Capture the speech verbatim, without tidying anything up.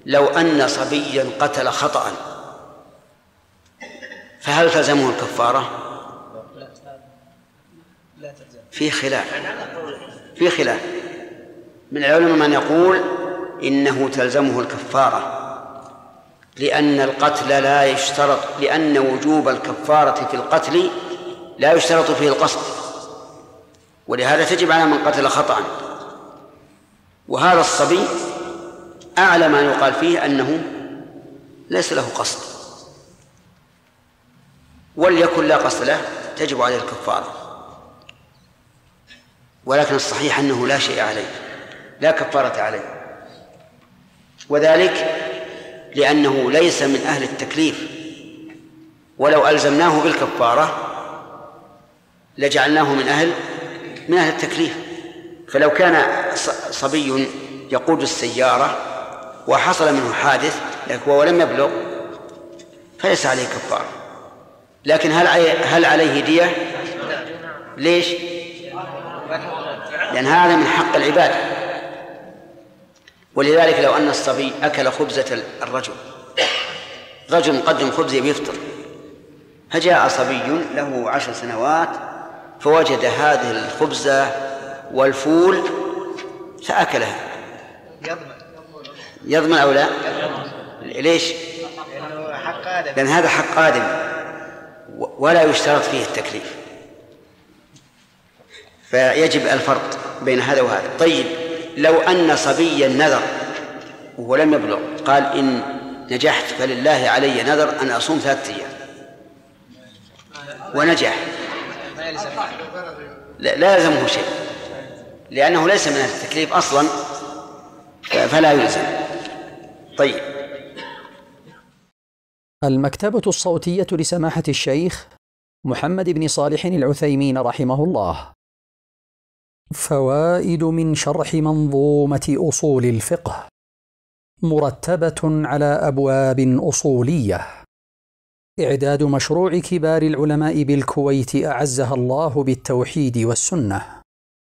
لو أن صبيا قتل خطأ فهل تلزمه الكفارة؟ في خلاف في خلاف من العلماء من يقول إنه تلزمه الكفارة، لأن القتل لا يشترط، لأن وجوب الكفارة في القتل لا يشترط فيه القصد، ولهذا تجب على من قتل خطأ. وهذا الصبي أعلى ما يقال فيه أنه ليس له قصد، وليكن لا قصد له تجب عليه الكفارة، ولكن الصحيح أنه لا شيء عليه، لا كفارة عليه، وذلك لأنه ليس من أهل التكليف، ولو ألزمناه بالكفارة لجعلناه من أهل من أهل التكليف. فلو كان صبي يقود السيارة وحصل منه حادث ولم يبلغ فليس عليه كفارة، لكن هل هل عليه دية؟ ليش؟ لأن هذا من حق العباد. ولذلك لو أن الصبي أكل خبزة الرجل، رجل مقدم خبز يفطر، فجاء صبي له عشر سنوات فوجد هذه الخبزة والفول فأكلها، يضمن أو لا؟ ليش؟ لأن هذا حق آدم ولا يشترط فيه التكليف، فيجب الفرق بين هذا وهذا. طيب لو أن صبيا نذر وهو لم يبلغ، قال إن نجحت فلله علي نذر أن أصوم ثلاثة أيام، ونجح، لا, لا يلزمه شيء لأنه ليس من التكليف أصلا، فلا يلزم. طيب المكتبة الصوتية لسماحة الشيخ محمد بن صالح العثيمين رحمه الله. فوائد من شرح منظومة أصول الفقه مرتبة على أبواب أصولية. إعداد مشروع كبار العلماء بالكويت أعزها الله بالتوحيد والسنة.